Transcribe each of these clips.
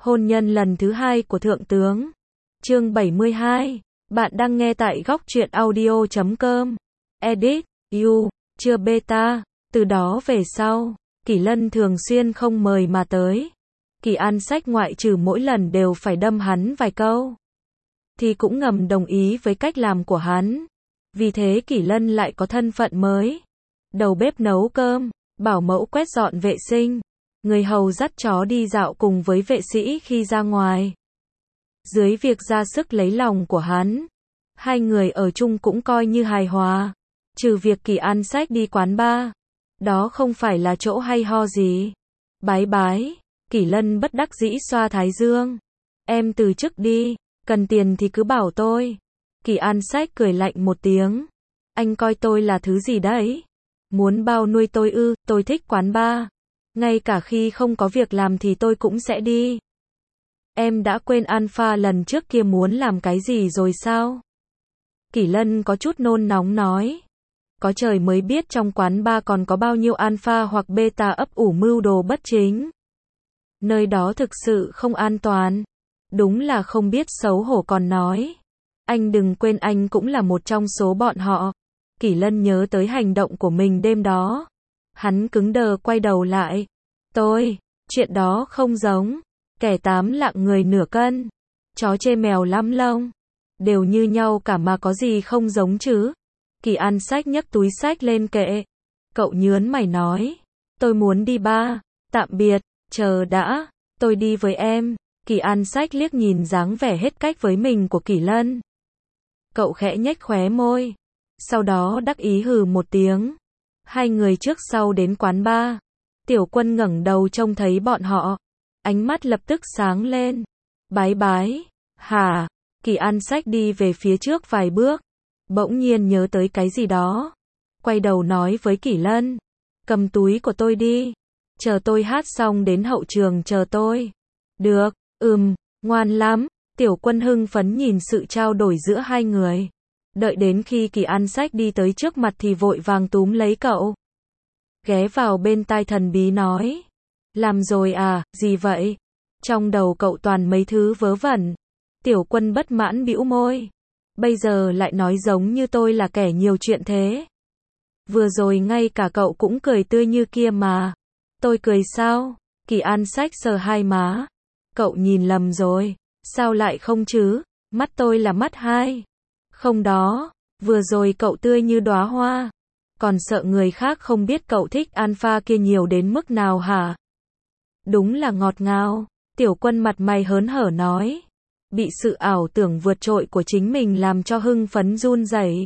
Hôn nhân lần thứ 2 của Thượng tướng. Chương 72. Bạn đang nghe tại góc truyện audio.com. Edit. You. Chưa beta. Từ đó về sau, Kỷ Lân thường xuyên không mời mà tới. Kỳ An Sách ngoại trừ mỗi lần đều phải đâm hắn vài câu, thì cũng ngầm đồng ý với cách làm của hắn. Vì thế Kỷ Lân lại có thân phận mới. Đầu bếp nấu cơm, bảo mẫu quét dọn vệ sinh, người hầu dắt chó đi dạo cùng với vệ sĩ khi ra ngoài. Dưới việc ra sức lấy lòng của hắn, hai người ở chung cũng coi như hài hòa. Trừ việc Kỳ An Sách đi quán bar, đó không phải là chỗ hay ho gì. Bái bái, Kỷ Lân bất đắc dĩ xoa thái dương. Em từ chức đi, cần tiền thì cứ bảo tôi. Kỳ An Sách cười lạnh một tiếng. Anh coi tôi là thứ gì đấy? Muốn bao nuôi tôi ư? Tôi thích quán bar. Ngay cả khi không có việc làm thì tôi cũng sẽ đi. Em đã quên Alpha lần trước kia muốn làm cái gì rồi sao? Kỷ Lân có chút nôn nóng nói. Có trời mới biết trong quán bar còn có bao nhiêu alpha hoặc beta ấp ủ mưu đồ bất chính. Nơi đó thực sự không an toàn. Đúng là không biết xấu hổ còn nói. Anh đừng quên anh cũng là một trong số bọn họ. Kỷ Lân nhớ tới hành động của mình đêm đó. Hắn cứng đờ quay đầu lại. Chuyện đó không giống. Kẻ 8 lạng người nửa cân. Chó chê mèo 5 lông. Đều như nhau cả mà có gì không giống chứ. Kỳ An Sách nhấc túi sách lên kệ. Cậu nhớn mày nói. Tôi muốn đi bar. Tạm biệt, chờ đã. Tôi đi với em. Kỳ An Sách liếc nhìn dáng vẻ hết cách với mình của Kỷ Lân. Cậu khẽ nhếch khóe môi. Sau đó đắc ý hừ một tiếng. Hai người trước sau đến quán bar. Tiểu Quân ngẩng đầu trông thấy bọn họ. Ánh mắt lập tức sáng lên. Bái bái. Hả? Kỳ An Sách đi về phía trước vài bước. Bỗng nhiên nhớ tới cái gì đó. Quay đầu nói với Kỷ Lân. Cầm túi của tôi đi. Chờ tôi hát xong đến hậu trường chờ tôi. Được, ngoan lắm. Tiểu Quân hưng phấn nhìn sự trao đổi giữa hai người. Đợi đến khi Kỳ An Sách đi tới trước mặt thì vội vàng túm lấy cậu. Ghé vào bên tai thần bí nói. Làm rồi à, gì vậy? Trong đầu cậu toàn mấy thứ vớ vẩn. Tiểu Quân bất mãn bĩu môi. Bây giờ lại nói giống như tôi là kẻ nhiều chuyện thế. Vừa rồi ngay cả cậu cũng cười tươi như kia mà. Tôi cười sao? Kỳ An Sách sờ hai má. Cậu nhìn lầm rồi. Sao lại không chứ? Mắt tôi là mắt hai. Không đó, vừa rồi cậu tươi như đóa hoa. Còn sợ người khác không biết cậu thích alpha kia nhiều đến mức nào hả? Đúng là ngọt ngào. Tiểu Quân mặt mày hớn hở nói. Bị sự ảo tưởng vượt trội của chính mình làm cho hưng phấn run rẩy.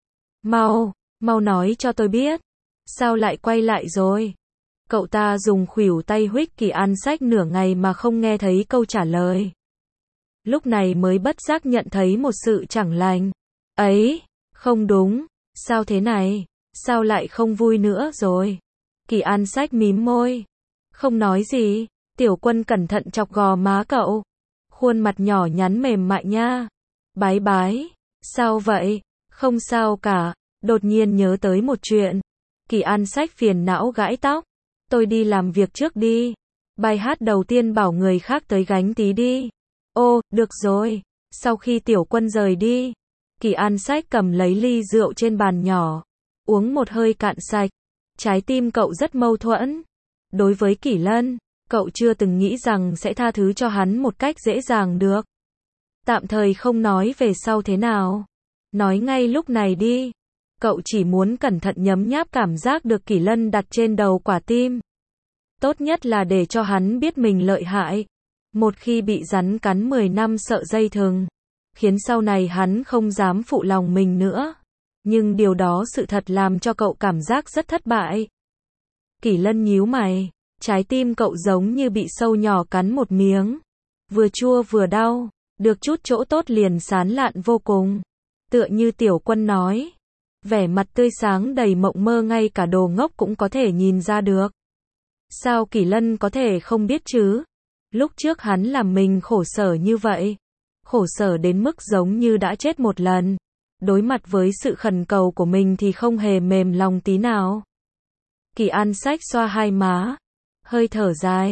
Mau nói cho tôi biết. Sao lại quay lại rồi? Cậu ta dùng khuỷu tay huých Kỳ An Sách nửa ngày mà không nghe thấy câu trả lời. Lúc này mới bất giác nhận thấy một sự chẳng lành. Ấy, không đúng, sao thế này? Sao lại không vui nữa rồi? Kỳ An Sách mím môi. Không nói gì. Tiểu Quân cẩn thận chọc gò má cậu. Khuôn mặt nhỏ nhắn mềm mại nha. Bái bái. Sao vậy? Không sao cả. Đột nhiên nhớ tới một chuyện. Kỳ An Sách phiền não gãi tóc. Tôi đi làm việc trước đi. Bài hát đầu tiên bảo người khác tới gánh tí đi. Ô, được rồi. Sau khi Tiểu Quân rời đi, Kỳ An Sách cầm lấy ly rượu trên bàn nhỏ. Uống một hơi cạn sạch. Trái tim cậu rất mâu thuẫn. Đối với Kỷ Lân, cậu chưa từng nghĩ rằng sẽ tha thứ cho hắn một cách dễ dàng được. Tạm thời không nói về sau thế nào. Nói ngay lúc này đi. Cậu chỉ muốn cẩn thận nhấm nháp cảm giác được Kỷ Lân đặt trên đầu quả tim. Tốt nhất là để cho hắn biết mình lợi hại. Một khi bị rắn cắn 10 năm sợ dây thừng, khiến sau này hắn không dám phụ lòng mình nữa. Nhưng điều đó sự thật làm cho cậu cảm giác rất thất bại. Kỷ Lân nhíu mày. Trái tim cậu giống như bị sâu nhỏ cắn một miếng. Vừa chua vừa đau. Được chút chỗ tốt liền sán lạn vô cùng. Tựa như Tiểu Quân nói. Vẻ mặt tươi sáng đầy mộng mơ ngay cả đồ ngốc cũng có thể nhìn ra được. Sao Kỷ Lân có thể không biết chứ? Lúc trước hắn làm mình khổ sở như vậy. Khổ sở đến mức giống như đã chết một lần. Đối mặt với sự khẩn cầu của mình thì không hề mềm lòng tí nào. Kỳ An Sách xoa hai má. Hơi thở dài.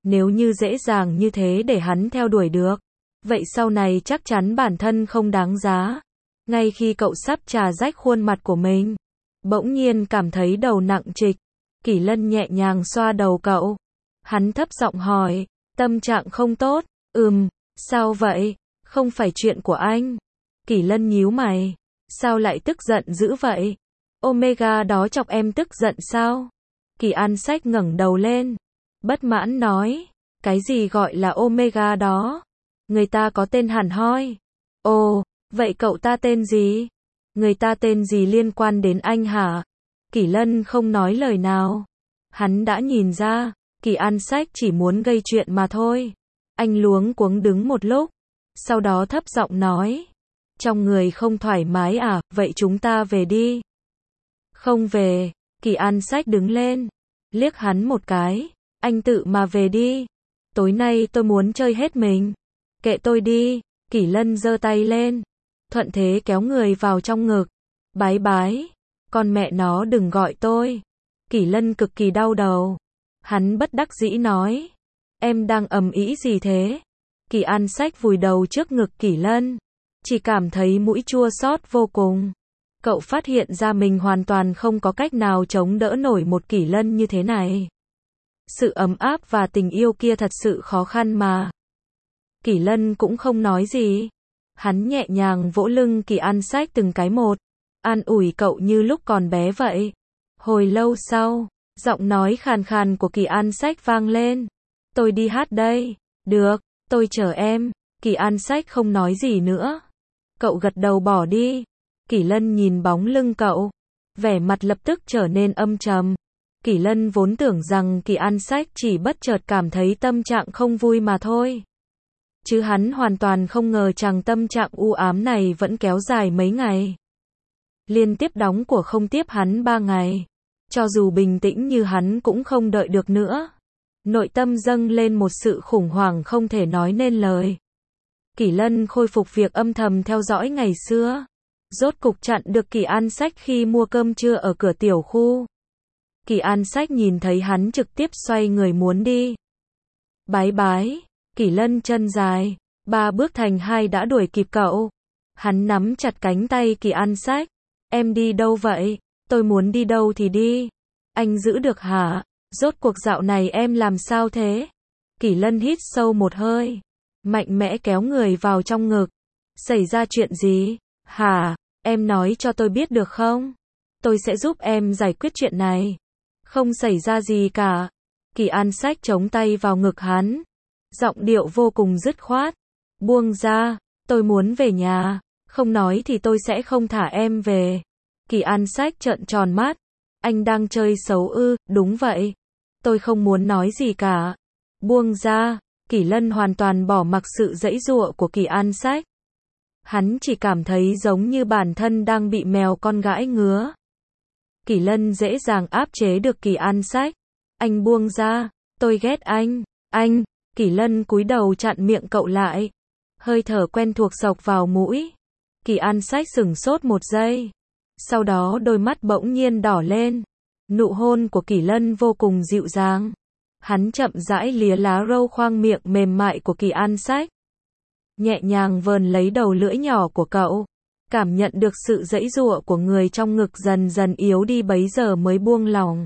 Nếu như dễ dàng như thế để hắn theo đuổi được, vậy sau này chắc chắn bản thân không đáng giá. Ngay khi cậu sắp chà rách khuôn mặt của mình, bỗng nhiên cảm thấy đầu nặng trịch. Kỷ Lân nhẹ nhàng xoa đầu cậu. Hắn thấp giọng hỏi, tâm trạng không tốt? Sao vậy? Không phải chuyện của anh. Kỷ Lân nhíu mày. Sao lại tức giận dữ vậy? Omega đó chọc em tức giận sao? Kỳ An Sách ngẩng đầu lên. Bất mãn nói. Cái gì gọi là Omega đó? Người ta có tên hẳn hoi. Ồ, vậy cậu ta tên gì? Người ta tên gì liên quan đến anh hả? Kỷ Lân không nói lời nào. Hắn đã nhìn ra, Kỳ An Sách chỉ muốn gây chuyện mà thôi. Anh luống cuống đứng một lúc, sau đó thấp giọng nói. Trong người không thoải mái à, vậy chúng ta về đi. Không về. Kỳ An Sách đứng lên, liếc hắn một cái. Anh tự mà về đi. Tối nay tôi muốn chơi hết mình. Kệ tôi đi. Kỷ Lân giơ tay lên, thuận thế kéo người vào trong ngực. Bái bái. Con mẹ nó đừng gọi tôi. Kỷ Lân cực kỳ đau đầu. Hắn bất đắc dĩ nói. Em đang ầm ĩ gì thế? Kỳ An Sách vùi đầu trước ngực Kỷ Lân. Chỉ cảm thấy mũi chua xót vô cùng. Cậu phát hiện ra mình hoàn toàn không có cách nào chống đỡ nổi một Kỷ Lân như thế này. Sự ấm áp và tình yêu kia thật sự khó khăn mà. Kỷ Lân cũng không nói gì. Hắn nhẹ nhàng vỗ lưng Kỳ An Sách từng cái một. An ủi cậu như lúc còn bé vậy. Hồi lâu sau, giọng nói khàn khàn của Kỳ An Sách vang lên. Tôi đi hát đây. Được, tôi chờ em. Kỳ An Sách không nói gì nữa. Cậu gật đầu bỏ đi. Kỷ Lân nhìn bóng lưng cậu. Vẻ mặt lập tức trở nên âm trầm. Kỷ Lân vốn tưởng rằng Kỳ An Sách chỉ bất chợt cảm thấy tâm trạng không vui mà thôi. Chứ hắn hoàn toàn không ngờ rằng tâm trạng u ám này vẫn kéo dài mấy ngày. Liên tiếp đóng của không tiếp hắn 3 ngày. Cho dù bình tĩnh như hắn cũng không đợi được nữa. Nội tâm dâng lên một sự khủng hoảng không thể nói nên lời. Kỷ Lân khôi phục việc âm thầm theo dõi ngày xưa. Rốt cục chặn được Kỳ An Sách khi mua cơm trưa ở cửa tiểu khu. Kỳ An Sách nhìn thấy hắn trực tiếp xoay người muốn đi. Bái bái. Kỷ Lân chân dài. 3 bước thành 2 đã đuổi kịp cậu. Hắn nắm chặt cánh tay Kỳ An Sách. Em đi đâu vậy? Tôi muốn đi đâu thì đi. Anh giữ được hả? Rốt cuộc dạo này em làm sao thế? Kỷ Lân hít sâu một hơi. Mạnh mẽ kéo người vào trong ngực. Xảy ra chuyện gì? Hả? Em nói cho tôi biết được không? Tôi sẽ giúp em giải quyết chuyện này. Không xảy ra gì cả. Kỳ An Sách chống tay vào ngực hắn. Giọng điệu vô cùng dứt khoát. Buông ra, tôi muốn về nhà. Không nói thì tôi sẽ không thả em về. Kỳ An Sách trợn tròn mắt. Anh đang chơi xấu ư? Đúng vậy. Tôi không muốn nói gì cả. Buông ra. Kỷ Lân hoàn toàn bỏ mặc sự giãy giụa của Kỳ An Sách. Hắn chỉ cảm thấy giống như bản thân đang bị mèo con gãi ngứa. Kỷ Lân dễ dàng áp chế được Kỳ An Sách. Anh buông ra. Tôi ghét anh. Anh. Kỷ Lân cúi đầu chặn miệng cậu lại. Hơi thở quen thuộc xộc vào mũi. Kỳ An Sách sửng sốt một giây. Sau đó đôi mắt bỗng nhiên đỏ lên. Nụ hôn của Kỷ Lân vô cùng dịu dàng. Hắn chậm rãi lìa lá râu khoang miệng mềm mại của Kỳ An Sách. Nhẹ nhàng vờn lấy đầu lưỡi nhỏ của cậu. Cảm nhận được sự giãy giụa của người trong ngực dần dần yếu đi bấy giờ mới buông lòng.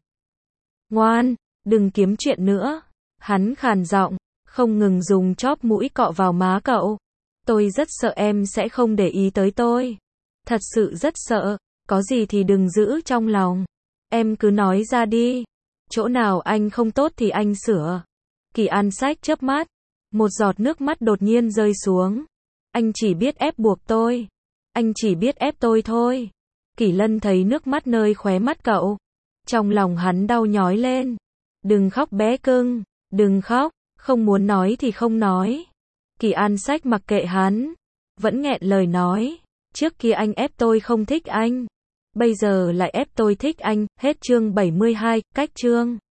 Ngoan, đừng kiếm chuyện nữa. Hắn khàn giọng, không ngừng dùng chóp mũi cọ vào má cậu. Tôi rất sợ em sẽ không để ý tới tôi. Thật sự rất sợ. Có gì thì đừng giữ trong lòng. Em cứ nói ra đi. Chỗ nào anh không tốt thì anh sửa. Kỳ An Sách chớp mắt. Một giọt nước mắt đột nhiên rơi xuống. Anh chỉ biết ép buộc tôi. Anh chỉ biết ép tôi thôi. Kỷ Lân thấy nước mắt nơi khóe mắt cậu. Trong lòng hắn đau nhói lên. Đừng khóc bé cưng. Đừng khóc. Không muốn nói thì không nói. Kỳ An Sách mặc kệ hắn. Vẫn nghẹn lời nói. Trước kia anh ép tôi không thích anh. Bây giờ lại ép tôi thích anh. Hết chương 72, cách chương.